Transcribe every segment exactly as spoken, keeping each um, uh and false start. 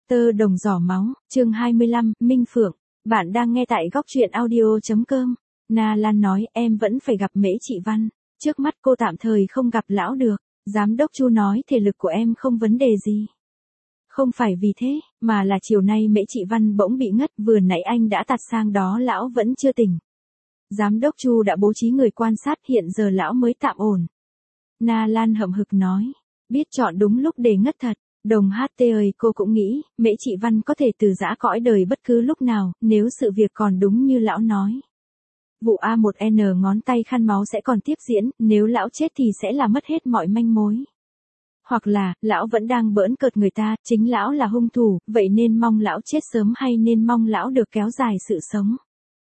Tơ đồng giỏ máu, chương hai mươi lăm, Minh Phượng. Bạn đang nghe tại góc truyện audio.com. Na Lan nói em vẫn phải gặp Mễ Chị Văn. Trước mắt cô tạm thời không gặp lão được. Giám đốc Chu nói thể lực của em không vấn đề gì. Không phải vì thế, mà là chiều nay Mễ Chị Văn bỗng bị ngất, vừa nãy anh đã tạt sang đó lão vẫn chưa tỉnh. Giám đốc Chu đã bố trí người quan sát, hiện giờ lão mới tạm ổn. Na Lan hậm hực nói, biết chọn đúng lúc để ngất thật. Đồng hát tê ơi, cô cũng nghĩ, Mễ Chị Văn có thể từ giã cõi đời bất cứ lúc nào, nếu sự việc còn đúng như lão nói. Vụ A một N ngón tay khăn máu sẽ còn tiếp diễn, nếu lão chết thì sẽ là mất hết mọi manh mối. Hoặc là, lão vẫn đang bỡn cợt người ta, chính lão là hung thủ, vậy nên mong lão chết sớm hay nên mong lão được kéo dài sự sống.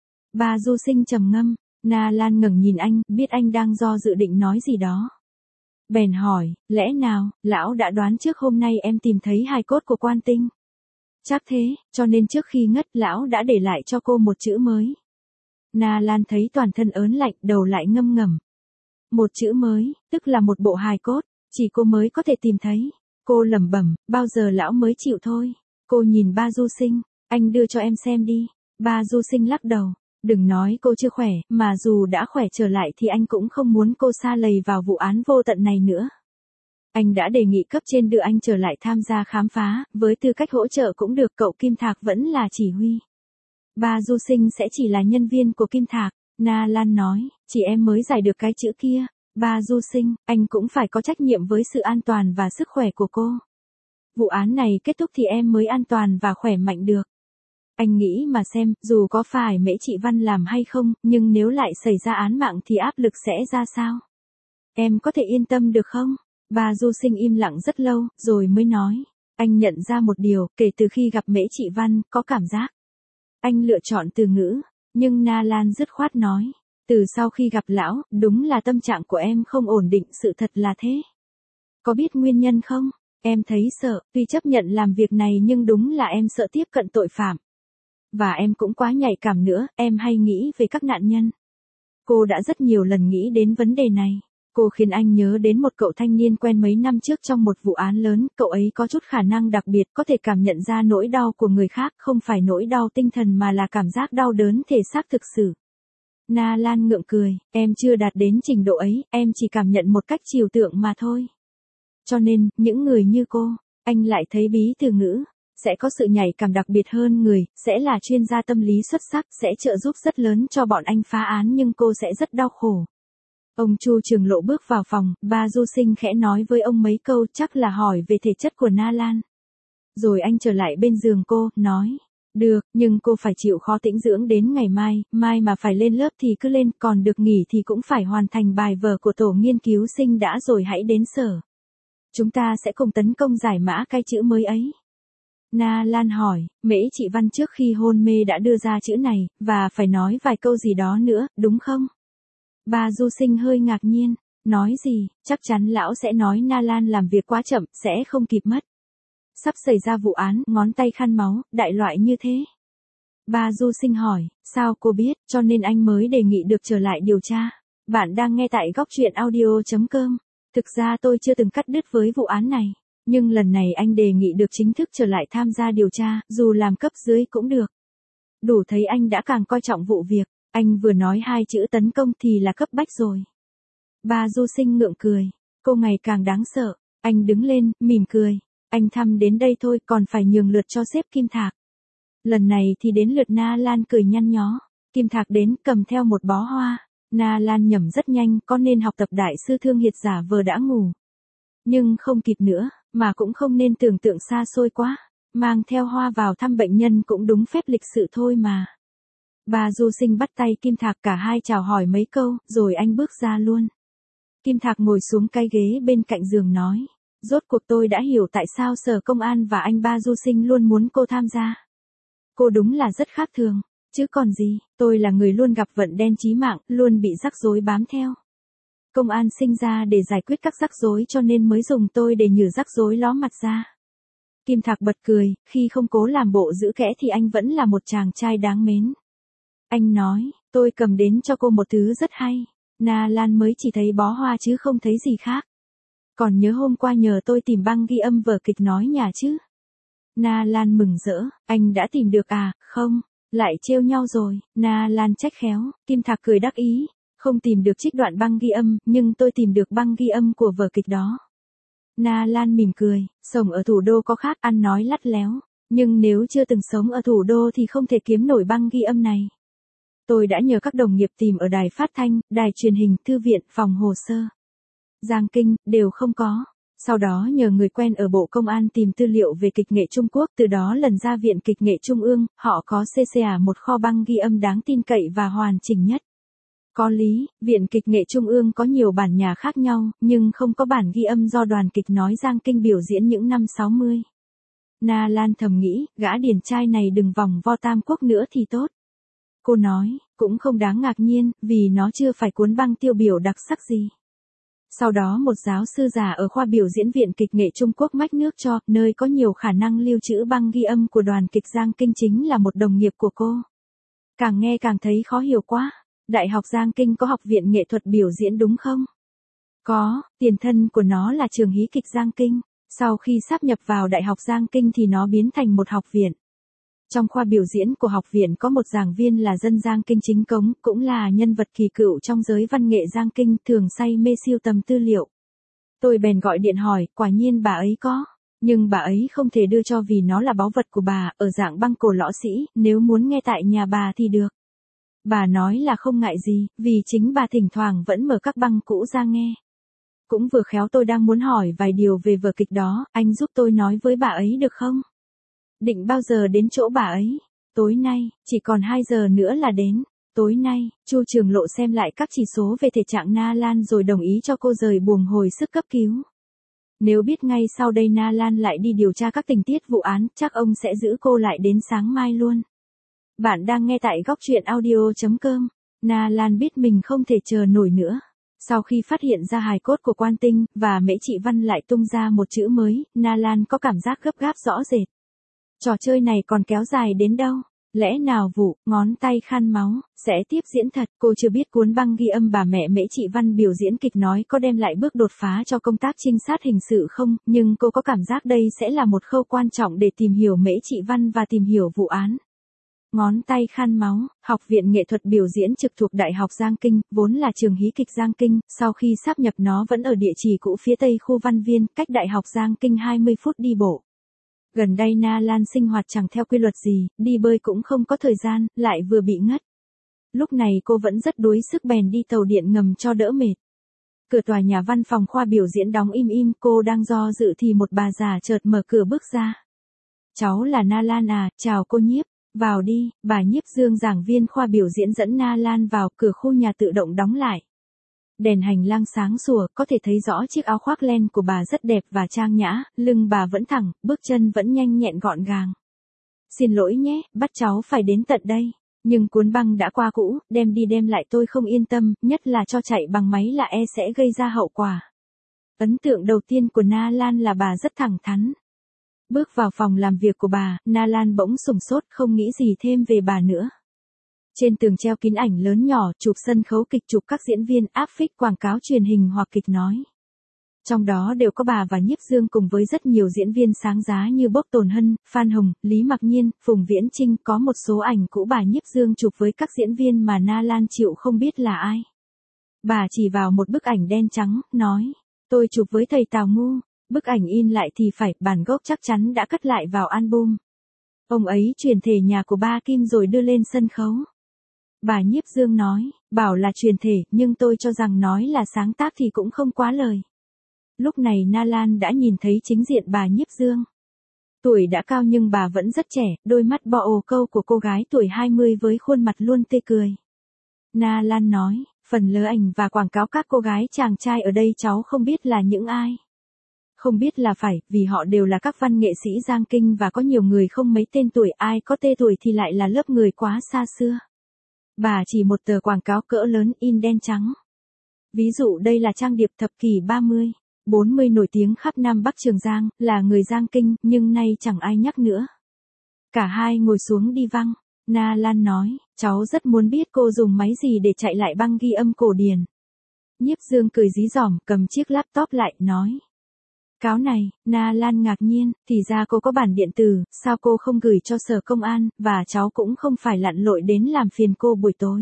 Bà Du Sinh trầm ngâm, Na Lan ngẩng nhìn anh, biết anh đang do dự định nói gì đó. Bèn hỏi, lẽ nào, lão đã đoán trước hôm nay em tìm thấy hài cốt của Quan Tinh? Chắc thế, cho nên trước khi ngất lão đã để lại cho cô một chữ mới. Na Lan thấy toàn thân ớn lạnh, đầu lại ngâm ngầm. Một chữ mới, tức là một bộ hài cốt, chỉ cô mới có thể tìm thấy. Cô lẩm bẩm, bao giờ lão mới chịu thôi. Cô nhìn ba Du Sinh, anh đưa cho em xem đi. Ba Du Sinh lắc đầu. Đừng nói cô chưa khỏe, mà dù đã khỏe trở lại thì anh cũng không muốn cô sa lầy vào vụ án vô tận này nữa. Anh đã đề nghị cấp trên đưa anh trở lại tham gia khám phá, với tư cách hỗ trợ cũng được, cậu Kim Thạc vẫn là chỉ huy. Ba Du Sinh sẽ chỉ là nhân viên của Kim Thạc, Na Lan nói, chỉ em mới giải được cái chữ kia. Ba Du Sinh, anh cũng phải có trách nhiệm với sự an toàn và sức khỏe của cô. Vụ án này kết thúc thì em mới an toàn và khỏe mạnh được. Anh nghĩ mà xem, dù có phải Mễ Chị Văn làm hay không, nhưng nếu lại xảy ra án mạng thì áp lực sẽ ra sao? Em có thể yên tâm được không? Bà Du Sinh im lặng rất lâu, rồi mới nói. Anh nhận ra một điều, kể từ khi gặp Mễ Chị Văn, có cảm giác. Anh lựa chọn từ ngữ, nhưng Na Lan dứt khoát nói. Từ sau khi gặp lão, đúng là tâm trạng của em không ổn định, sự thật là thế. Có biết nguyên nhân không? Em thấy sợ, tuy chấp nhận làm việc này nhưng đúng là em sợ tiếp cận tội phạm. Và em cũng quá nhạy cảm nữa, em hay nghĩ về các nạn nhân. Cô đã rất nhiều lần nghĩ đến vấn đề này. Cô khiến anh nhớ đến một cậu thanh niên quen mấy năm trước trong một vụ án lớn, cậu ấy có chút khả năng đặc biệt, có thể cảm nhận ra nỗi đau của người khác, không phải nỗi đau tinh thần mà là cảm giác đau đớn thể xác thực sự. Na Lan ngượng cười, em chưa đạt đến trình độ ấy, em chỉ cảm nhận một cách trừu tượng mà thôi. Cho nên, những người như cô, anh lại thấy bí từ ngữ. Sẽ có sự nhạy cảm đặc biệt hơn người, sẽ là chuyên gia tâm lý xuất sắc, sẽ trợ giúp rất lớn cho bọn anh phá án, nhưng cô sẽ rất đau khổ. Ông Chu Trường Lộ bước vào phòng, ba Du Sinh khẽ nói với ông mấy câu, chắc là hỏi về thể chất của Na Lan. Rồi anh trở lại bên giường cô, nói, được, nhưng cô phải chịu khó tĩnh dưỡng đến ngày mai, mai mà phải lên lớp thì cứ lên, còn được nghỉ thì cũng phải hoàn thành bài vở của tổ nghiên cứu sinh đã rồi hãy đến sở. Chúng ta sẽ cùng tấn công giải mã cái chữ mới ấy. Na Lan hỏi, Mễ Chị Văn trước khi hôn mê đã đưa ra chữ này, và phải nói vài câu gì đó nữa, đúng không? Bà Du Sinh hơi ngạc nhiên, nói gì, chắc chắn lão sẽ nói Na Lan làm việc quá chậm, sẽ không kịp mất. Sắp xảy ra vụ án, ngón tay khăn máu, đại loại như thế. Bà Du Sinh hỏi, sao cô biết, cho nên anh mới đề nghị được trở lại điều tra. Bạn đang nghe tại góc truyện audio.com. Thực ra tôi chưa từng cắt đứt với vụ án này. Nhưng lần này anh đề nghị được chính thức trở lại tham gia điều tra, dù làm cấp dưới cũng được. Đủ thấy anh đã càng coi trọng vụ việc, anh vừa nói hai chữ tấn công thì là cấp bách rồi. Bà Du Sinh ngượng cười, cô ngày càng đáng sợ, anh đứng lên, mỉm cười, anh thăm đến đây thôi còn phải nhường lượt cho sếp Kim Thạc. Lần này thì đến lượt Na Lan cười nhăn nhó, Kim Thạc đến cầm theo một bó hoa, Na Lan nhẩm rất nhanh, có nên học tập đại sư Thương Hiệt giả vờ đã ngủ. Nhưng không kịp nữa. Mà cũng không nên tưởng tượng xa xôi quá, mang theo hoa vào thăm bệnh nhân cũng đúng phép lịch sự thôi mà. Bà Du Sinh bắt tay Kim Thạc, cả hai chào hỏi mấy câu, rồi anh bước ra luôn. Kim Thạc ngồi xuống cái ghế bên cạnh giường nói, rốt cuộc tôi đã hiểu tại sao sở công an và anh ba Du Sinh luôn muốn cô tham gia. Cô đúng là rất khác thường, chứ còn gì, tôi là người luôn gặp vận đen chí mạng, luôn bị rắc rối bám theo. Công an sinh ra để giải quyết các rắc rối cho nên mới dùng tôi để nhử rắc rối ló mặt ra. Kim Thạc bật cười, khi không cố làm bộ giữ kẽ thì anh vẫn là một chàng trai đáng mến. Anh nói, tôi cầm đến cho cô một thứ rất hay. Na Lan mới chỉ thấy bó hoa chứ không thấy gì khác. Còn nhớ hôm qua nhờ tôi tìm băng ghi âm vở kịch nói nhà chứ? Na Lan mừng rỡ, anh đã tìm được à, không, lại trêu nhau rồi, Na Lan trách khéo, Kim Thạc cười đắc ý, không tìm được trích đoạn băng ghi âm, nhưng tôi tìm được băng ghi âm của vở kịch đó. Na Lan mỉm cười, sống ở thủ đô có khác, ăn nói lắt léo, nhưng nếu chưa từng sống ở thủ đô thì không thể kiếm nổi băng ghi âm này. Tôi đã nhờ các đồng nghiệp tìm ở đài phát thanh, đài truyền hình, thư viện, phòng hồ sơ. Giang Kinh, đều không có. Sau đó nhờ người quen ở Bộ Công an tìm tư liệu về kịch nghệ Trung Quốc, từ đó lần ra Viện Kịch nghệ Trung ương, họ có xê xê a một kho băng ghi âm đáng tin cậy và hoàn chỉnh nhất. Có lý, Viện Kịch nghệ Trung ương có nhiều bản nhạc khác nhau, nhưng không có bản ghi âm do đoàn kịch nói Giang Kinh biểu diễn những năm sáu mươi. Na Lan thầm nghĩ, gã điển trai này đừng vòng vo Tam Quốc nữa thì tốt. Cô nói, cũng không đáng ngạc nhiên, vì nó chưa phải cuốn băng tiêu biểu đặc sắc gì. Sau đó một giáo sư già ở khoa biểu diễn Viện Kịch nghệ Trung Quốc mách nước cho, nơi có nhiều khả năng lưu trữ băng ghi âm của đoàn kịch Giang Kinh chính là một đồng nghiệp của cô. Càng nghe càng thấy khó hiểu quá. Đại học Giang Kinh có học viện nghệ thuật biểu diễn đúng không? Có, tiền thân của nó là trường hí kịch Giang Kinh. Sau khi sáp nhập vào Đại học Giang Kinh thì nó biến thành một học viện. Trong khoa biểu diễn của học viện có một giảng viên là dân Giang Kinh chính cống, cũng là nhân vật kỳ cựu trong giới văn nghệ Giang Kinh, thường say mê siêu tầm tư liệu. Tôi bèn gọi điện hỏi, quả nhiên bà ấy có. Nhưng bà ấy không thể đưa cho vì nó là báu vật của bà, ở dạng băng cổ lõ sĩ, nếu muốn nghe tại nhà bà thì được. Bà nói là không ngại gì, vì chính bà thỉnh thoảng vẫn mở các băng cũ ra nghe. Cũng vừa khéo tôi đang muốn hỏi vài điều về vở kịch đó, anh giúp tôi nói với bà ấy được không? Định bao giờ đến chỗ bà ấy? Tối nay, chỉ còn hai giờ nữa là đến. Tối nay, Chu Trường Lộ xem lại các chỉ số về thể trạng Na Lan rồi đồng ý cho cô rời buồng hồi sức cấp cứu. Nếu biết ngay sau đây Na Lan lại đi điều tra các tình tiết vụ án, chắc ông sẽ giữ cô lại đến sáng mai luôn. Bạn đang nghe tại góc truyện audio chấm com. Na Lan biết mình không thể chờ nổi nữa. Sau khi phát hiện ra hài cốt của Quan Tinh, và Mễ Trị Văn lại tung ra một chữ mới, Na Lan có cảm giác gấp gáp rõ rệt. Trò chơi này còn kéo dài đến đâu? Lẽ nào vụ, ngón tay khan máu, sẽ tiếp diễn thật? Cô chưa biết cuốn băng ghi âm bà mẹ Mễ Trị Văn biểu diễn kịch nói có đem lại bước đột phá cho công tác trinh sát hình sự không, nhưng cô có cảm giác đây sẽ là một khâu quan trọng để tìm hiểu Mễ Trị Văn và tìm hiểu vụ án. Ngón tay khan máu, Học viện Nghệ thuật biểu diễn trực thuộc Đại học Giang Kinh, vốn là trường hí kịch Giang Kinh, sau khi sáp nhập nó vẫn ở địa chỉ cũ phía tây khu Văn Viên, cách Đại học Giang Kinh hai mươi phút đi bộ. Gần đây Na Lan sinh hoạt chẳng theo quy luật gì, đi bơi cũng không có thời gian, lại vừa bị ngất. Lúc này cô vẫn rất đuối sức bèn đi tàu điện ngầm cho đỡ mệt. Cửa tòa nhà văn phòng khoa biểu diễn đóng im im, cô đang do dự thì một bà già chợt mở cửa bước ra. Cháu là Na Lan à, chào cô Nhiếp. Vào đi, bà Nhiếp Dương giảng viên khoa biểu diễn dẫn Na Lan vào, cửa khu nhà tự động đóng lại. Đèn hành lang sáng sủa, có thể thấy rõ chiếc áo khoác len của bà rất đẹp và trang nhã, lưng bà vẫn thẳng, bước chân vẫn nhanh nhẹn gọn gàng. Xin lỗi nhé, bắt cháu phải đến tận đây. Nhưng cuốn băng đã qua cũ, đem đi đem lại tôi không yên tâm, nhất là cho chạy bằng máy là e sẽ gây ra hậu quả. Ấn tượng đầu tiên của Na Lan là bà rất thẳng thắn. Bước vào phòng làm việc của bà, Na Lan bỗng sửng sốt không nghĩ gì thêm về bà nữa. Trên tường treo kín ảnh lớn nhỏ, chụp sân khấu kịch, chụp các diễn viên, áp phích quảng cáo truyền hình hoặc kịch nói. Trong đó đều có bà và Nhiếp Dương cùng với rất nhiều diễn viên sáng giá như Bốc Tồn Hân, Phan Hồng, Lý Mặc Nhiên, Phùng Viễn Chinh, có một số ảnh cũ bà Nhiếp Dương chụp với các diễn viên mà Na Lan chịu không biết là ai. Bà chỉ vào một bức ảnh đen trắng, nói, tôi chụp với thầy Tào Ngu. Bức ảnh in lại thì phải, bản gốc chắc chắn đã cất lại vào album. Ông ấy truyền thể nhà của ba Kim rồi đưa lên sân khấu. Bà Nhiếp Dương nói, bảo là truyền thể, nhưng tôi cho rằng nói là sáng tác thì cũng không quá lời. Lúc này Na Lan đã nhìn thấy chính diện bà Nhiếp Dương. Tuổi đã cao nhưng bà vẫn rất trẻ, đôi mắt bọ ồ câu của cô gái tuổi hai mươi với khuôn mặt luôn tươi cười. Na Lan nói, phần lớn ảnh và quảng cáo các cô gái chàng trai ở đây cháu không biết là những ai. Không biết là phải, vì họ đều là các văn nghệ sĩ Giang Kinh và có nhiều người không mấy tên tuổi, ai có tên tuổi thì lại là lớp người quá xa xưa. Bà chỉ một tờ quảng cáo cỡ lớn in đen trắng. Ví dụ đây là trang điệp thập kỷ ba mươi, bốn mươi nổi tiếng khắp Nam Bắc Trường Giang, là người Giang Kinh, nhưng nay chẳng ai nhắc nữa. Cả hai ngồi xuống đi văng. Na Lan nói, cháu rất muốn biết cô dùng máy gì để chạy lại băng ghi âm cổ điển. Nhiếp Dương cười dí dỏm, cầm chiếc laptop lại, nói. Cáo này, Na Lan ngạc nhiên, thì ra cô có bản điện tử, sao cô không gửi cho sở công an, và cháu cũng không phải lặn lội đến làm phiền cô buổi tối.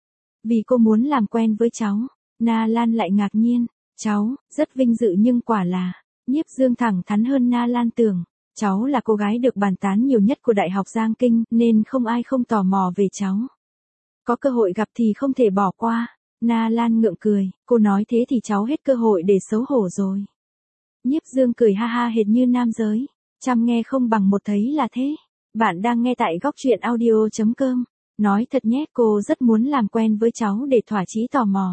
Vì cô muốn làm quen với cháu. Na Lan lại ngạc nhiên, cháu, rất vinh dự nhưng quả là, Nhiếp Dương thẳng thắn hơn Na Lan tưởng. Cháu là cô gái được bàn tán nhiều nhất của Đại học Giang Kinh, nên không ai không tò mò về cháu. Có cơ hội gặp thì không thể bỏ qua. Na Lan ngượng cười, cô nói thế thì cháu hết cơ hội để xấu hổ rồi. Nhiếp Dương cười ha ha hệt như nam giới. Chăm nghe không bằng một thấy là thế. Bạn đang nghe tại góc truyện audio chấm com. Nói thật nhé, cô rất muốn làm quen với cháu để thỏa chí tò mò.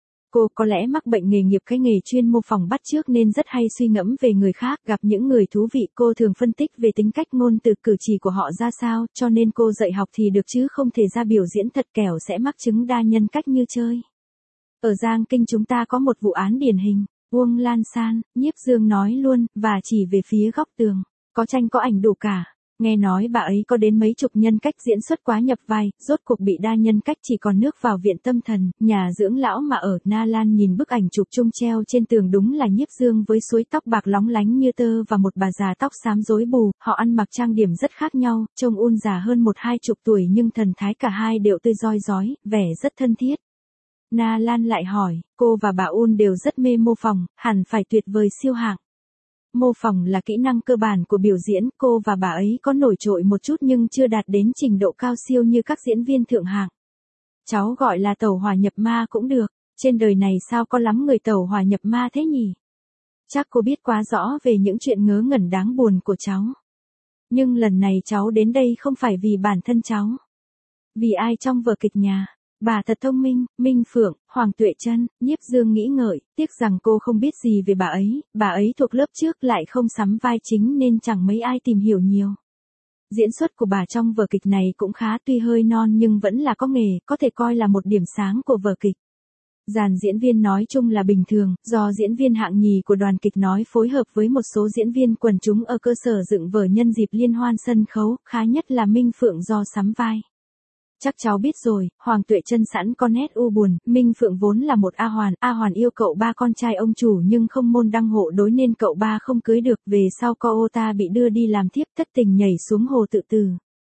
Cô có lẽ mắc bệnh nghề nghiệp cái nghề chuyên mô phỏng bắt chước nên rất hay suy ngẫm về người khác, gặp những người thú vị cô thường phân tích về tính cách ngôn từ cử chỉ của họ ra sao, cho nên cô dạy học thì được chứ không thể ra biểu diễn thật kẻo sẽ mắc chứng đa nhân cách như chơi. Ở Giang Kinh chúng ta có một vụ án điển hình, Uông Lan San, Nhiếp Dương nói luôn, và chỉ về phía góc tường, có tranh có ảnh đủ cả. Nghe nói bà ấy có đến mấy chục nhân cách diễn xuất quá nhập vai, rốt cuộc bị đa nhân cách chỉ còn nước vào viện tâm thần, nhà dưỡng lão mà ở. Na Lan nhìn bức ảnh chụp chung treo trên tường đúng là Nhiếp Dương với suối tóc bạc lóng lánh như tơ và một bà già tóc xám rối bù, họ ăn mặc trang điểm rất khác nhau, trông Un già hơn một hai chục tuổi nhưng thần thái cả hai đều tươi roi rói, vẻ rất thân thiết. Na Lan lại hỏi, cô và bà Un đều rất mê mô phỏng, hẳn phải tuyệt vời siêu hạng. Mô phỏng là kỹ năng cơ bản của biểu diễn, cô và bà ấy có nổi trội một chút nhưng chưa đạt đến trình độ cao siêu như các diễn viên thượng hạng. Cháu gọi là tẩu hỏa nhập ma cũng được, trên đời này sao có lắm người tẩu hỏa nhập ma thế nhỉ? Chắc cô biết quá rõ về những chuyện ngớ ngẩn đáng buồn của cháu. Nhưng lần này cháu đến đây không phải vì bản thân cháu. Vì ai trong vở kịch nhà. Bà thật thông minh, Minh Phượng, Hoàng Tuệ Trân. Nhiếp Dương nghĩ ngợi, tiếc rằng cô không biết gì về bà ấy, bà ấy thuộc lớp trước lại không sắm vai chính nên chẳng mấy ai tìm hiểu nhiều. Diễn xuất của bà trong vở kịch này cũng khá, tuy hơi non nhưng vẫn là có nghề, có thể coi là một điểm sáng của vở kịch. Dàn diễn viên nói chung là bình thường, do diễn viên hạng nhì của đoàn kịch nói phối hợp với một số diễn viên quần chúng ở cơ sở dựng vở nhân dịp liên hoan sân khấu, khá nhất là Minh Phượng do sắm vai. Chắc cháu biết rồi, Hoàng Tuệ Trân sẵn con nét u buồn, Minh Phượng vốn là một A Hoàn, A Hoàn yêu cậu ba con trai ông chủ nhưng không môn đăng hộ đối nên cậu ba không cưới được, về sau co ô ta bị đưa đi làm thiếp thất tình nhảy xuống hồ tự tử.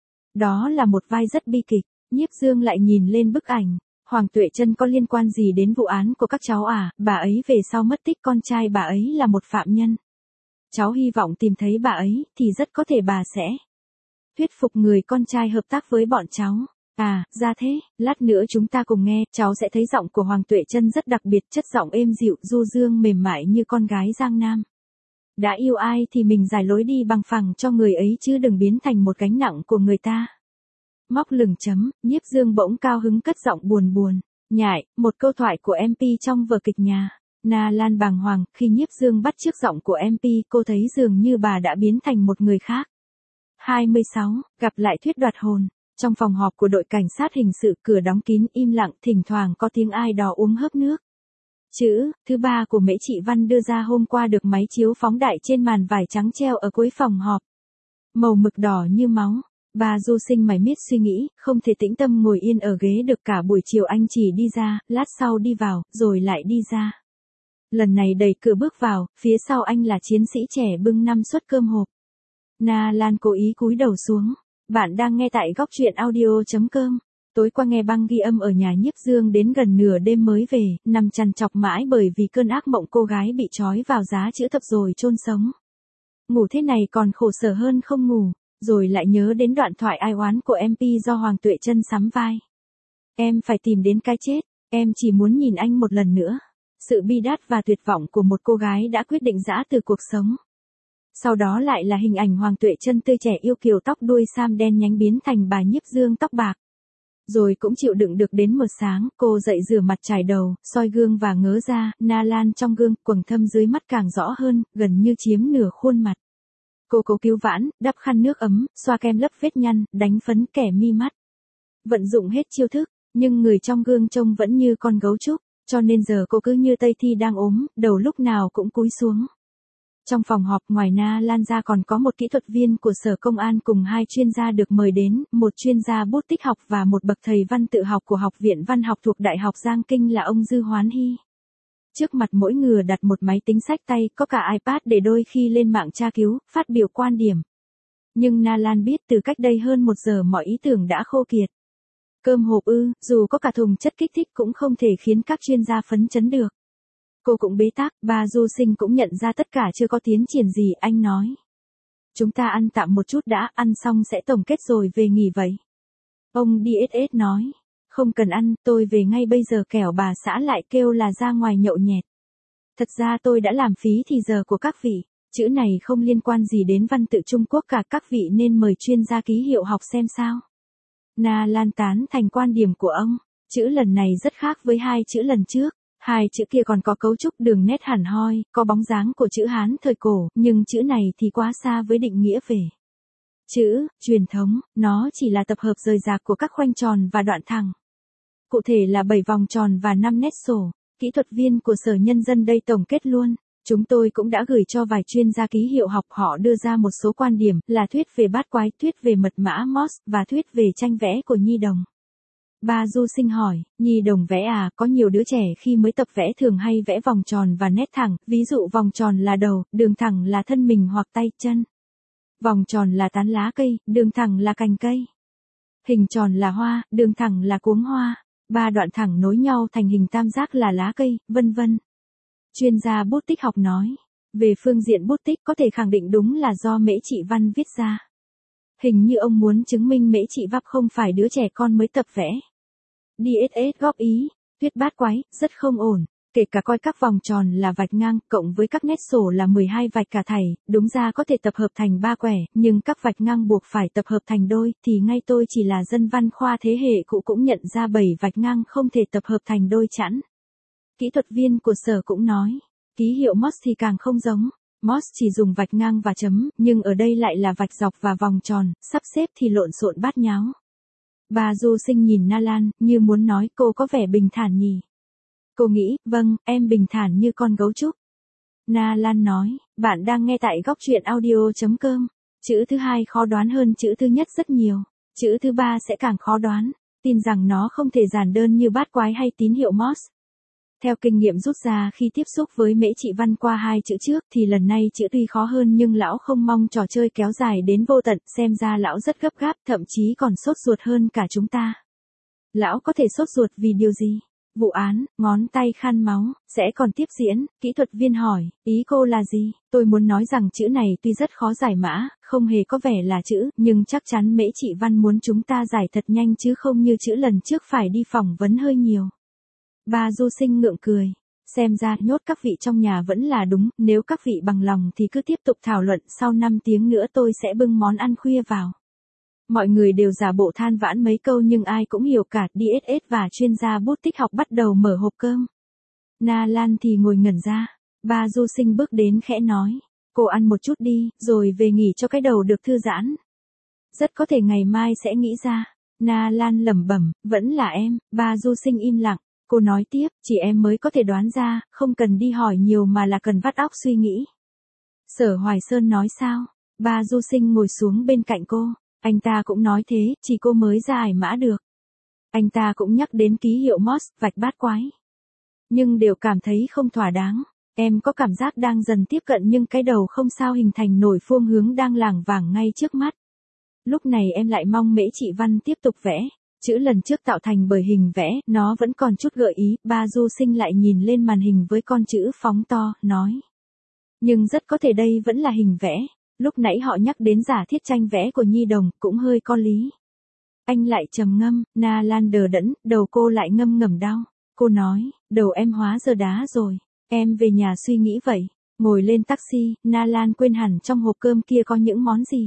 Đó là một vai rất bi kịch. Nhiếp Dương lại nhìn lên bức ảnh, Hoàng Tuệ Trân có liên quan gì đến vụ án của các cháu à, bà ấy về sau mất tích, con trai bà ấy là một phạm nhân. Cháu hy vọng tìm thấy bà ấy, thì rất có thể bà sẽ thuyết phục người con trai hợp tác với bọn cháu. À, ra thế, lát nữa chúng ta cùng nghe, cháu sẽ thấy giọng của Hoàng Tuệ Trân rất đặc biệt, chất giọng êm dịu, du dương mềm mại như con gái Giang Nam. Đã yêu ai thì mình giải lối đi bằng phẳng cho người ấy chứ đừng biến thành một gánh nặng của người ta. Móc lửng chấm, Nhiếp Dương bỗng cao hứng cất giọng buồn buồn, nhại, một câu thoại của em pê trong vở kịch nhà. Na Lan bàng hoàng, khi Nhiếp Dương bắt chước giọng của em pê, cô thấy dường như bà đã biến thành một người khác. hai mươi sáu, gặp lại thuyết đoạt hồn. Trong phòng họp của đội cảnh sát hình sự, cửa đóng kín im lặng, thỉnh thoảng có tiếng ai đó uống hớp nước. Chữ thứ ba của Mễ Trị Văn đưa ra hôm qua được máy chiếu phóng đại trên màn vải trắng treo ở cuối phòng họp. Màu mực đỏ như máu. Bà Du Sinh mải miết suy nghĩ, không thể tĩnh tâm ngồi yên ở ghế được cả buổi chiều. Anh chỉ đi ra, lát sau đi vào, rồi lại đi ra. Lần này đẩy cửa bước vào, phía sau anh là chiến sĩ trẻ bưng năm suất cơm hộp. Na Lan cố ý cúi đầu xuống. Bạn đang nghe tại góc truyện audio chấm com. Tối qua nghe băng ghi âm ở nhà Nhiếp Dương đến gần nửa đêm mới về, nằm trằn trọc mãi bởi vì cơn ác mộng cô gái bị trói vào giá chữ thập rồi chôn sống. Ngủ thế này còn khổ sở hơn không ngủ, rồi lại nhớ đến đoạn thoại ai oán của em pê do Hoàng Tuệ Trân sắm vai. Em phải tìm đến cái chết, em chỉ muốn nhìn anh một lần nữa. Sự bi đát và tuyệt vọng của một cô gái đã quyết định giã từ cuộc sống. Sau đó lại là hình ảnh Hoàng Tuệ Trân tươi trẻ yêu kiều, tóc đuôi sam đen nhánh biến thành bà Nhiếp Dương tóc bạc. Rồi cũng chịu đựng được đến mờ sáng, cô dậy rửa mặt chải đầu, soi gương và ngớ ra, Na Lan trong gương, quầng thâm dưới mắt càng rõ hơn, gần như chiếm nửa khuôn mặt. Cô cố cứu vãn, đắp khăn nước ấm, xoa kem lấp vết nhăn, đánh phấn kẻ mi mắt. Vận dụng hết chiêu thức, nhưng người trong gương trông vẫn như con gấu trúc, cho nên giờ cô cứ như Tây Thi đang ốm, đầu lúc nào cũng cúi xuống. Trong phòng họp, ngoài Na Lan ra còn có một kỹ thuật viên của sở công an cùng hai chuyên gia được mời đến, một chuyên gia bút tích học và một bậc thầy văn tự học của Học viện Văn học thuộc Đại học Giang Kinh là ông Dư Hoán Hy. Trước mặt mỗi người đặt một máy tính xách tay, có cả iPad để đôi khi lên mạng tra cứu, phát biểu quan điểm. Nhưng Na Lan biết từ cách đây hơn một giờ mọi ý tưởng đã khô kiệt. Cơm hộp ư, dù có cả thùng chất kích thích cũng không thể khiến các chuyên gia phấn chấn được. Cô cũng bế tắc, bà Du Sinh cũng nhận ra tất cả chưa có tiến triển gì, anh nói. Chúng ta ăn tạm một chút đã, ăn xong sẽ tổng kết rồi về nghỉ vậy. Ông đê ét ét nói. Không cần ăn, tôi về ngay bây giờ, kẻo bà xã lại kêu là ra ngoài nhậu nhẹt. Thật ra tôi đã làm phí thì giờ của các vị. Chữ này không liên quan gì đến văn tự Trung Quốc cả, các vị nên mời chuyên gia ký hiệu học xem sao. Na Lan tán thành quan điểm của ông. Chữ lần này rất khác với hai chữ lần trước. Hai chữ kia còn có cấu trúc đường nét hẳn hoi, có bóng dáng của chữ Hán thời cổ, nhưng chữ này thì quá xa với định nghĩa về chữ, truyền thống, nó chỉ là tập hợp rời rạc của các khoanh tròn và đoạn thẳng. Cụ thể là bảy vòng tròn và năm nét sổ. Kỹ thuật viên của Sở Nhân dân đây tổng kết luôn. Chúng tôi cũng đã gửi cho vài chuyên gia ký hiệu học, họ đưa ra một số quan điểm, là thuyết về bát quái, thuyết về mật mã Morse, và thuyết về tranh vẽ của Nhi Đồng. Bà Du Sinh hỏi, Nhi Đồng vẽ à, có nhiều đứa trẻ khi mới tập vẽ thường hay vẽ vòng tròn và nét thẳng, ví dụ vòng tròn là đầu, đường thẳng là thân mình hoặc tay, chân. Vòng tròn là tán lá cây, đường thẳng là cành cây. Hình tròn là hoa, đường thẳng là cuống hoa. Ba đoạn thẳng nối nhau thành hình tam giác là lá cây, vân vân. Chuyên gia bút tích học nói, về phương diện bút tích có thể khẳng định đúng là do Mễ Trị Văn viết ra. Hình như ông muốn chứng minh Mễ Trị Vap không phải đứa trẻ con mới tập vẽ. đê ét ét góp ý, thuyết bát quái, rất không ổn. Kể cả coi các vòng tròn là vạch ngang, cộng với các nét sổ là mười hai vạch cả thảy, đúng ra có thể tập hợp thành ba quẻ, nhưng các vạch ngang buộc phải tập hợp thành đôi, thì ngay tôi chỉ là dân văn khoa thế hệ cũ cũng nhận ra bảy vạch ngang không thể tập hợp thành đôi chẵn. Kỹ thuật viên của Sở cũng nói, ký hiệu Morse thì càng không giống. Morse chỉ dùng vạch ngang và chấm, nhưng ở đây lại là vạch dọc và vòng tròn, sắp xếp thì lộn xộn bát nháo. Bà Du Sinh nhìn Na Lan, như muốn nói cô có vẻ bình thản nhỉ. Cô nghĩ, vâng, em bình thản như con gấu trúc. Na Lan nói, bạn đang nghe tại góc truyện audio chấm com. Chữ thứ hai khó đoán hơn chữ thứ nhất rất nhiều. Chữ thứ ba sẽ càng khó đoán. Tin rằng nó không thể giản đơn như bát quái hay tín hiệu Morse. Theo kinh nghiệm rút ra khi tiếp xúc với Mễ Trị Văn qua hai chữ trước thì lần này chữ tuy khó hơn nhưng lão không mong trò chơi kéo dài đến vô tận, xem ra lão rất gấp gáp, thậm chí còn sốt ruột hơn cả chúng ta. Lão có thể sốt ruột vì điều gì? Vụ án, ngón tay khăn máu, sẽ còn tiếp diễn, kỹ thuật viên hỏi, ý cô là gì? Tôi muốn nói rằng chữ này tuy rất khó giải mã, không hề có vẻ là chữ, nhưng chắc chắn Mễ Trị Văn muốn chúng ta giải thật nhanh chứ không như chữ lần trước phải đi phỏng vấn hơi nhiều. Bà Du Sinh ngượng cười. Xem ra nhốt các vị trong nhà vẫn là đúng, nếu các vị bằng lòng thì cứ tiếp tục thảo luận, sau năm tiếng nữa tôi sẽ bưng món ăn khuya vào. Mọi người đều giả bộ than vãn mấy câu nhưng ai cũng hiểu cả, đê ét ét và chuyên gia bút tích học bắt đầu mở hộp cơm. Na Lan thì ngồi ngẩn ra. Bà Du Sinh bước đến khẽ nói, cô ăn một chút đi, rồi về nghỉ cho cái đầu được thư giãn. Rất có thể ngày mai sẽ nghĩ ra. Na Lan lẩm bẩm, vẫn là em. Bà Du Sinh im lặng. Cô nói tiếp, chỉ em mới có thể đoán ra, không cần đi hỏi nhiều mà là cần vắt óc suy nghĩ. Sở Hoài Sơn nói sao? Bà Du Sinh ngồi xuống bên cạnh cô. Anh ta cũng nói thế, chỉ cô mới ra ải mã được. Anh ta cũng nhắc đến ký hiệu Morse, vạch bát quái. Nhưng đều cảm thấy không thỏa đáng. Em có cảm giác đang dần tiếp cận nhưng cái đầu không sao hình thành nổi phương hướng đang lảng vảng ngay trước mắt. Lúc này em lại mong Mễ Trị Văn tiếp tục vẽ. Chữ lần trước tạo thành bởi hình vẽ, nó vẫn còn chút gợi ý, bà Du Sinh lại nhìn lên màn hình với con chữ phóng to, nói. Nhưng rất có thể đây vẫn là hình vẽ. Lúc nãy họ nhắc đến giả thiết tranh vẽ của Nhi Đồng, cũng hơi có lý. Anh lại trầm ngâm, Na Lan đờ đẫn, đầu cô lại ngâm ngầm đau. Cô nói, đầu em hóa giờ đá rồi, em về nhà suy nghĩ vậy. Ngồi lên taxi, Na Lan quên hẳn trong hộp cơm kia có những món gì.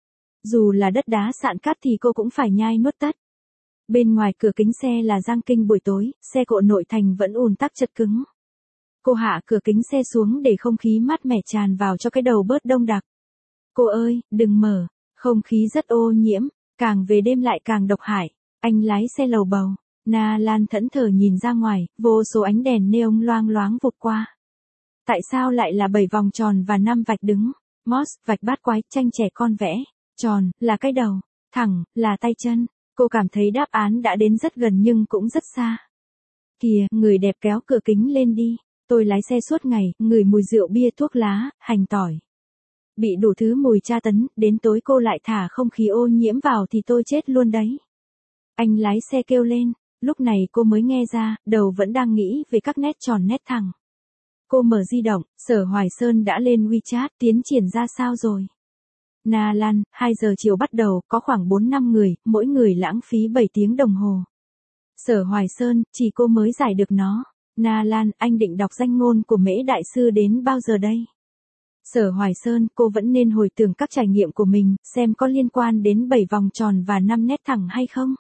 Dù là đất đá sạn cát thì cô cũng phải nhai nuốt tất. Bên ngoài cửa kính xe là Giang Kinh buổi tối, xe cộ nội thành vẫn ùn tắc chật cứng. Cô hạ cửa kính xe xuống để không khí mát mẻ tràn vào cho cái đầu bớt đông đặc. Cô ơi, đừng mở, không khí rất ô nhiễm, càng về đêm lại càng độc hại. Anh lái xe lầu bầu. Na Lan thẫn thờ nhìn ra ngoài, vô số ánh đèn neon loang loáng vụt qua. Tại sao lại là bảy vòng tròn và năm vạch đứng? Morse, vạch bát quái, tranh trẻ con vẽ. Tròn, là cái đầu. Thẳng, là tay chân. Cô cảm thấy đáp án đã đến rất gần nhưng cũng rất xa. Kìa, người đẹp kéo cửa kính lên đi. Tôi lái xe suốt ngày, ngửi mùi rượu bia thuốc lá, hành tỏi. Bị đủ thứ mùi tra tấn, đến tối cô lại thả không khí ô nhiễm vào thì tôi chết luôn đấy. Anh lái xe kêu lên, lúc này cô mới nghe ra, đầu vẫn đang nghĩ về các nét tròn nét thẳng. Cô mở di động, Sở Hoài Sơn đã lên WeChat, tiến triển ra sao rồi? Na Lan, hai giờ chiều bắt đầu, có khoảng bốn năm người, mỗi người lãng phí bảy tiếng đồng hồ. Sở Hoài Sơn, chỉ cô mới giải được nó. Na Lan, anh định đọc danh ngôn của Mễ Đại Sư đến bao giờ đây? Sở Hoài Sơn, cô vẫn nên hồi tưởng các trải nghiệm của mình, xem có liên quan đến bảy vòng tròn và năm nét thẳng hay không?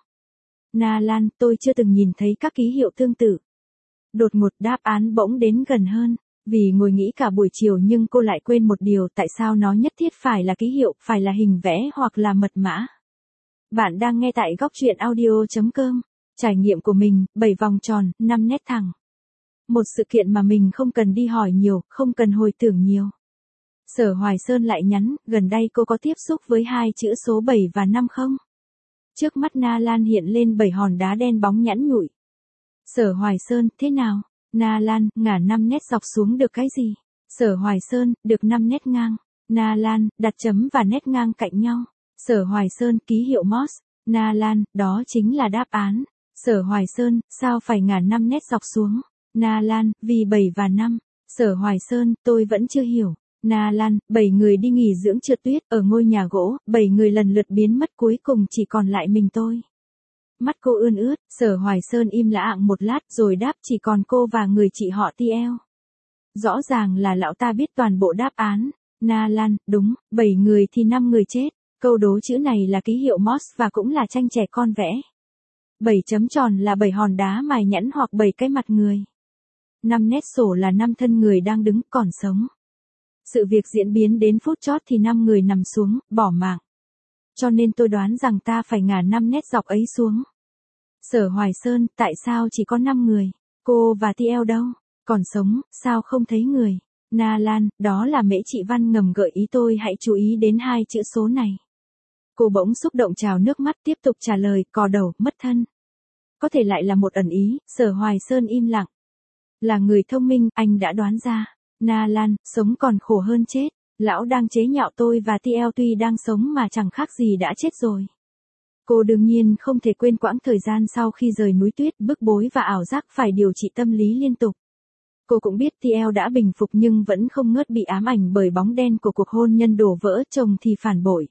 Na Lan, tôi chưa từng nhìn thấy các ký hiệu tương tự. Đột ngột đáp án bỗng đến gần hơn. Vì ngồi nghĩ cả buổi chiều nhưng cô lại quên một điều, tại sao nó nhất thiết phải là ký hiệu, phải là hình vẽ hoặc là mật mã. Bạn đang nghe tại góc truyện audio chấm com. Trải nghiệm của mình, bảy vòng tròn, năm nét thẳng. Một sự kiện mà mình không cần đi hỏi nhiều, không cần hồi tưởng nhiều. Sở Hoài Sơn lại nhắn, gần đây cô có tiếp xúc với hai chữ số bảy và năm không? Trước mắt Na Lan hiện lên bảy hòn đá đen bóng nhẵn nhụi. Sở Hoài Sơn, thế nào? Na Lan, ngả năm nét dọc xuống được cái gì? Sở Hoài Sơn, được năm nét ngang. Na Lan, đặt chấm và nét ngang cạnh nhau. Sở Hoài Sơn, ký hiệu Morse. Na Lan, đó chính là đáp án. Sở Hoài Sơn, sao phải ngả năm nét dọc xuống? Na Lan, vì bảy và năm. Sở Hoài Sơn, tôi vẫn chưa hiểu. Na Lan, bảy người đi nghỉ dưỡng trượt tuyết ở ngôi nhà gỗ, bảy người lần lượt biến mất cuối cùng chỉ còn lại mình tôi. Mắt cô ươn ướt, Sở Hoài Sơn im lặng một lát rồi đáp chỉ còn cô và người chị họ T L. Rõ ràng là lão ta biết toàn bộ đáp án. Na Lan, đúng, bảy người thì năm người chết. Câu đố chữ này là ký hiệu Morse và cũng là tranh trẻ con vẽ. Bảy chấm tròn là bảy hòn đá mài nhẵn hoặc bảy cái mặt người. Năm nét sổ là năm thân người đang đứng còn sống. Sự việc diễn biến đến phút chót thì năm người nằm xuống, bỏ mạng. Cho nên tôi đoán rằng ta phải ngả năm nét dọc ấy xuống. Sở Hoài Sơn, tại sao chỉ có năm người? Cô và T L đâu? Còn sống, sao không thấy người? Na Lan, đó là Mễ Chị Văn ngầm gợi ý tôi hãy chú ý đến hai chữ số này. Cô bỗng xúc động trào nước mắt tiếp tục trả lời, cò đầu, mất thân. Có thể lại là một ẩn ý, Sở Hoài Sơn im lặng. Là người thông minh, anh đã đoán ra. Na Lan, sống còn khổ hơn chết. Lão đang chế nhạo tôi và T L tuy đang sống mà chẳng khác gì đã chết rồi. Cô đương nhiên không thể quên quãng thời gian sau khi rời núi tuyết, bức bối và ảo giác phải điều trị tâm lý liên tục. Cô cũng biết T L đã bình phục nhưng vẫn không ngớt bị ám ảnh bởi bóng đen của cuộc hôn nhân đổ vỡ, chồng thì phản bội.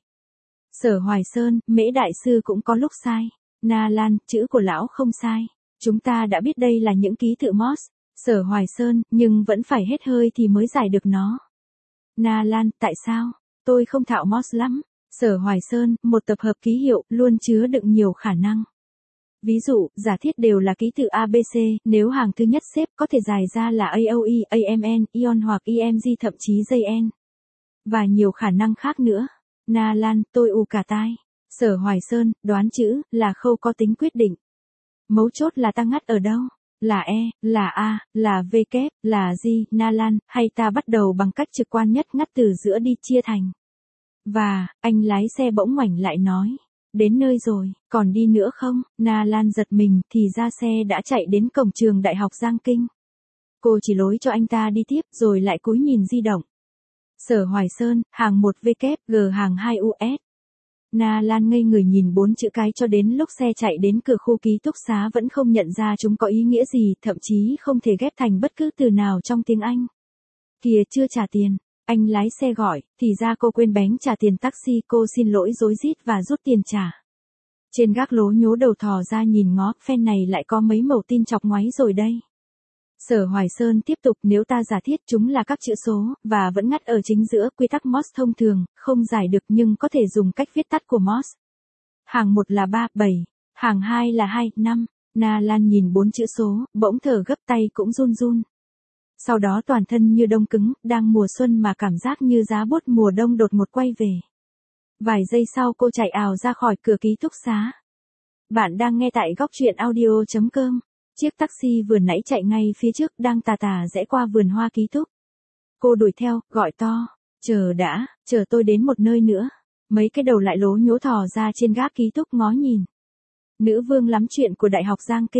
Sở Hoài Sơn, Mễ Đại Sư cũng có lúc sai. Na Lan, chữ của lão không sai. Chúng ta đã biết đây là những ký tự Morse. Sở Hoài Sơn, nhưng vẫn phải hết hơi thì mới giải được nó. Na Lan, tại sao? Tôi không thạo Morse lắm. Sở Hoài Sơn, một tập hợp ký hiệu, luôn chứa đựng nhiều khả năng. Ví dụ, giả thiết đều là ký tự a bê xê, nếu hàng thứ nhất xếp có thể dài ra là a o e, a em en, ion hoặc e em giê thậm chí gi en. Và nhiều khả năng khác nữa. Na Lan, tôi ù cả tai. Sở Hoài Sơn, đoán chữ, là khâu có tính quyết định. Mấu chốt là ta ngắt ở đâu? Là E, là A, là V kép, là G, Na Lan, hay ta bắt đầu bằng cách trực quan nhất ngắt từ giữa đi chia thành. Và, anh lái xe bỗng ngoảnh lại nói. Đến nơi rồi, còn đi nữa không? Na Lan giật mình, thì ra xe đã chạy đến cổng trường Đại học Giang Kinh. Cô chỉ lối cho anh ta đi tiếp rồi lại cúi nhìn di động. Sở Hoài Sơn, hàng một V kép, G hàng hai u ét. Na Lan ngây người nhìn bốn chữ cái cho đến lúc xe chạy đến cửa khu ký túc xá vẫn không nhận ra chúng có ý nghĩa gì, thậm chí không thể ghép thành bất cứ từ nào trong tiếng Anh. Kìa chưa trả tiền, anh lái xe gọi, thì ra cô quên bén trả tiền taxi, cô xin lỗi rối rít và rút tiền trả. Trên gác lố nhố đầu thò ra nhìn ngó, phen này lại có mấy mẩu tin chọc ngoáy rồi đây. Sở Hoài Sơn tiếp tục, nếu ta giả thiết chúng là các chữ số, và vẫn ngắt ở chính giữa, quy tắc Morse thông thường, không giải được nhưng có thể dùng cách viết tắt của Morse. Hàng một là ba, bảy, hàng hai là hai, năm. Na Lan nhìn bốn chữ số, bỗng thở gấp, tay cũng run run. Sau đó toàn thân như đông cứng, đang mùa xuân mà cảm giác như giá bút mùa đông đột ngột quay về. Vài giây sau cô chạy ào ra khỏi cửa ký túc xá. Bạn đang nghe tại góc truyện audio chấm com. Chiếc taxi vừa nãy chạy ngay phía trước đang tà tà rẽ qua vườn hoa ký túc. Cô đuổi theo, gọi to, chờ đã, chờ tôi đến một nơi nữa. Mấy cái đầu lại lố nhố thò ra trên gác ký túc ngó nhìn. Nữ vương lắm chuyện của Đại học Giang Kinh.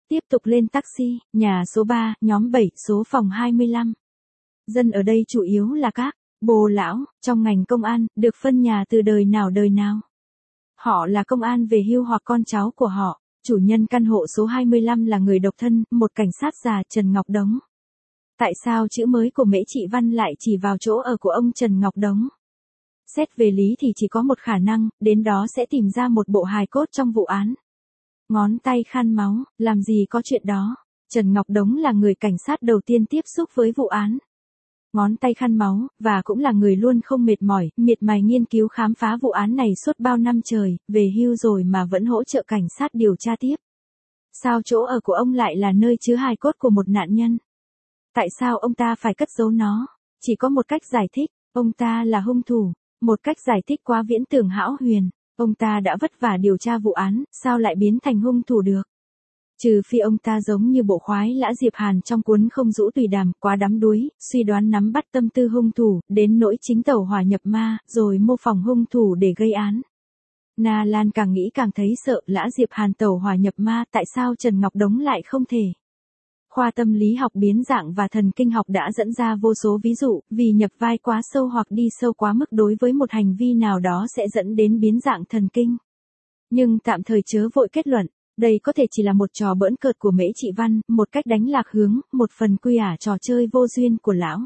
Tiếp tục lên taxi, nhà số ba, nhóm bảy, số phòng hai mươi lăm. Dân ở đây chủ yếu là các bồ lão, trong ngành công an, được phân nhà từ đời nào đời nào. Họ là công an về hưu hoặc con cháu của họ. Chủ nhân căn hộ số hai mươi lăm là người độc thân, một cảnh sát già Trần Ngọc Đống. Tại sao chữ mới của Mễ Trị Văn lại chỉ vào chỗ ở của ông Trần Ngọc Đống? Xét về lý thì chỉ có một khả năng, đến đó sẽ tìm ra một bộ hài cốt trong vụ án. Ngón tay khan máu, làm gì có chuyện đó. Trần Ngọc Đống là người cảnh sát đầu tiên tiếp xúc với vụ án. Ngón tay khăn máu, và cũng là người luôn không mệt mỏi, miệt mài nghiên cứu khám phá vụ án này suốt bao năm trời, về hưu rồi mà vẫn hỗ trợ cảnh sát điều tra tiếp. Sao chỗ ở của ông lại là nơi chứa hài cốt của một nạn nhân? Tại sao ông ta phải cất giấu nó? Chỉ có một cách giải thích, ông ta là hung thủ. Một cách giải thích quá viễn tưởng hão huyền. Ông ta đã vất vả điều tra vụ án, sao lại biến thành hung thủ được? Trừ phi ông ta giống như bộ khoái lã Diệp Hàn trong cuốn Không Rũ Tùy Đàm, quá đắm đuối, suy đoán nắm bắt tâm tư hung thủ, đến nỗi chính tẩu hỏa nhập ma, rồi mô phỏng hung thủ để gây án. Na Lan càng nghĩ càng thấy sợ, lã Diệp Hàn tẩu hỏa nhập ma, tại sao Trần Ngọc Đống lại không thể? Khoa tâm lý học biến dạng và thần kinh học đã dẫn ra vô số ví dụ, vì nhập vai quá sâu hoặc đi sâu quá mức đối với một hành vi nào đó sẽ dẫn đến biến dạng thần kinh. Nhưng tạm thời chớ vội kết luận. Đây có thể chỉ là một trò bỡn cợt của Mễ Trị Văn, một cách đánh lạc hướng, một phần quy ả trò chơi vô duyên của lão.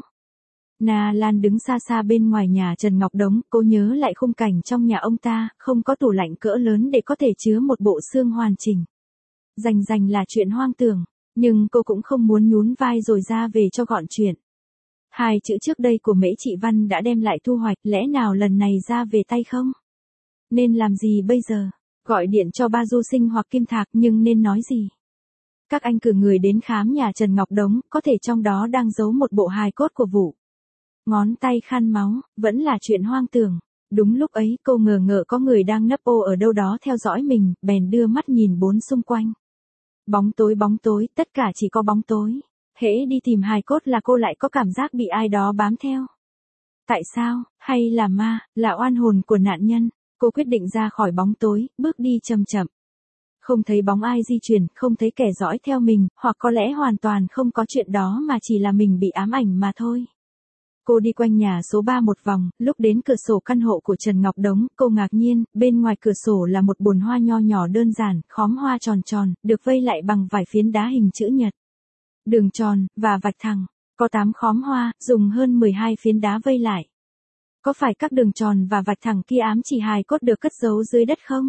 Na Lan đứng xa xa bên ngoài nhà Trần Ngọc Đống, cô nhớ lại khung cảnh trong nhà ông ta, không có tủ lạnh cỡ lớn để có thể chứa một bộ xương hoàn chỉnh. Rành rành là chuyện hoang tưởng, nhưng cô cũng không muốn nhún vai rồi ra về cho gọn chuyện. Hai chữ trước đây của Mễ Trị Văn đã đem lại thu hoạch, lẽ nào lần này ra về tay không? Nên làm gì bây giờ? Gọi điện cho ba Du Sinh hoặc Kim Thạc, nhưng nên nói gì? Các anh cử người đến khám nhà Trần Ngọc Đống, có thể trong đó đang giấu một bộ hài cốt của vụ. Ngón tay khan máu, vẫn là chuyện hoang tưởng. Đúng lúc ấy, cô ngờ ngợ có người đang nấp ô ở đâu đó theo dõi mình, bèn đưa mắt nhìn bốn xung quanh. Bóng tối bóng tối, tất cả chỉ có bóng tối. Hễ đi tìm hài cốt là cô lại có cảm giác bị ai đó bám theo. Tại sao? Hay là ma, là oan hồn của nạn nhân? Cô quyết định ra khỏi bóng tối, bước đi chậm chậm. Không thấy bóng ai di chuyển, không thấy kẻ dõi theo mình, hoặc có lẽ hoàn toàn không có chuyện đó mà chỉ là mình bị ám ảnh mà thôi. Cô đi quanh nhà số ba một vòng, lúc đến cửa sổ căn hộ của Trần Ngọc Đống, cô ngạc nhiên, bên ngoài cửa sổ là một bồn hoa nho nhỏ đơn giản, khóm hoa tròn tròn, được vây lại bằng vài phiến đá hình chữ nhật. Đường tròn, và vạch thẳng, có tám khóm hoa, dùng hơn mười hai phiến đá vây lại. Có phải các đường tròn và vạch thẳng kia ám chỉ hài cốt được cất giấu dưới đất không?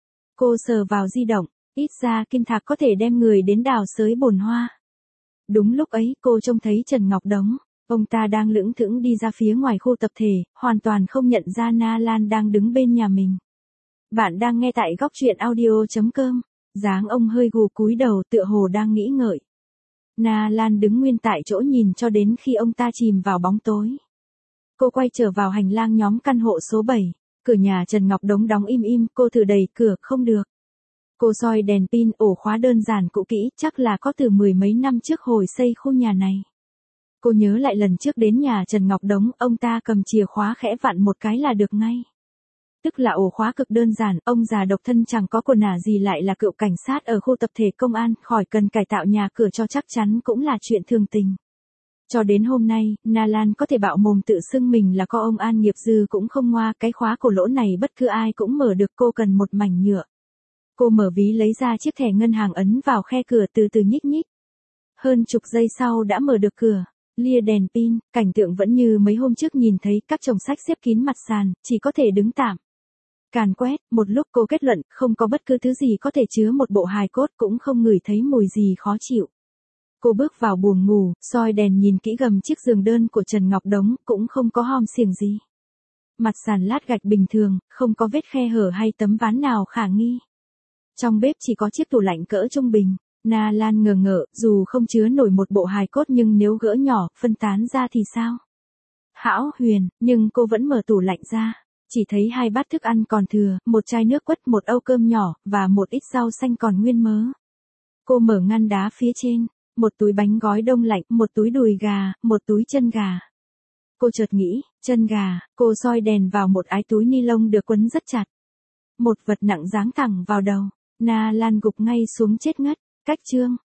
Cô sờ vào di động, ít ra Kim Thạc có thể đem người đến đào xới bồn hoa. Đúng lúc ấy cô trông thấy Trần Ngọc Đống, ông ta đang lững thững đi ra phía ngoài khu tập thể, hoàn toàn không nhận ra Na Lan đang đứng bên nhà mình. Bạn đang nghe tại góc truyện audio chấm com, dáng ông hơi gù cúi đầu tựa hồ đang nghĩ ngợi. Na Lan đứng nguyên tại chỗ nhìn cho đến khi ông ta chìm vào bóng tối. Cô quay trở vào hành lang nhóm căn hộ số bảy, cửa nhà Trần Ngọc Đống đóng im im, cô thử đẩy cửa, không được. Cô soi đèn pin, ổ khóa đơn giản cũ kỹ, chắc là có từ mười mấy năm trước hồi xây khu nhà này. Cô nhớ lại lần trước đến nhà Trần Ngọc Đống, ông ta cầm chìa khóa khẽ vặn một cái là được ngay. Tức là ổ khóa cực đơn giản, ông già độc thân chẳng có quần ả gì lại là cựu cảnh sát ở khu tập thể công an, khỏi cần cải tạo nhà cửa cho chắc chắn cũng là chuyện thường tình. Cho đến hôm nay, Na Lan có thể bạo mồm tự xưng mình là có ông An nghiệp dư cũng không ngoa, cái khóa cổ lỗ này bất cứ ai cũng mở được, cô cần một mảnh nhựa. Cô mở ví lấy ra chiếc thẻ ngân hàng ấn vào khe cửa từ từ nhích nhích. Hơn chục giây sau đã mở được cửa, lia đèn pin, cảnh tượng vẫn như mấy hôm trước nhìn thấy, các chồng sách xếp kín mặt sàn, chỉ có thể đứng tạm. Càn quét, một lúc cô kết luận, không có bất cứ thứ gì có thể chứa một bộ hài cốt, cũng không ngửi thấy mùi gì khó chịu. Cô bước vào buồng ngủ, soi đèn nhìn kỹ gầm chiếc giường đơn của Trần Ngọc Đống, cũng không có hom xiềng gì. Mặt sàn lát gạch bình thường, không có vết khe hở hay tấm ván nào khả nghi. Trong bếp chỉ có chiếc tủ lạnh cỡ trung bình. Na Lan ngờ ngợ, dù không chứa nổi một bộ hài cốt nhưng nếu gỡ nhỏ, phân tán ra thì sao? Hão huyền, nhưng cô vẫn mở tủ lạnh ra. Chỉ thấy hai bát thức ăn còn thừa, một chai nước quất, một âu cơm nhỏ, và một ít rau xanh còn nguyên mớ. Cô mở ngăn đá phía trên, một túi bánh gói đông lạnh, một túi đùi gà, một túi chân gà. Cô chợt nghĩ, chân gà, cô soi đèn vào một ái túi ni lông được quấn rất chặt. Một vật nặng giáng thẳng vào đầu, Na Lan gục ngay xuống chết ngất. cách chương.